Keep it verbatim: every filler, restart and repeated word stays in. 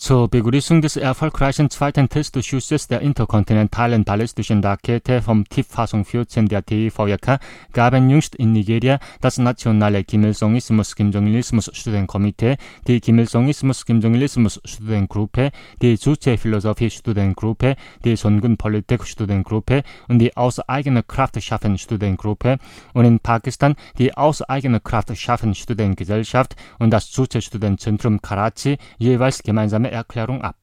Zur Begrüßung des erfolgreichen zweiten Testschusses der interkontinentalen ballistischen Rakete vom Tieffassung vierzehn der D E V J K gaben jüngst in Nigeria das nationale Kim-Il-Sung-Ismus-Kim-Jong-Ilismus-Studentenkomitee, die Kim-Il-Sung-Ismus-Kim-Jong-Ilismus-Studentengruppe, die Juche-Philosophie-Studentengruppe, die Songun-Politik-Studentengruppe und die Aus eigener Kraft schaffen Studentengruppe und in Pakistan die Aus eigener Kraft schaffen Studentengesellschaft und das Juche-Studentzentrum Karachi jeweils gemeinsame Erklärung ab.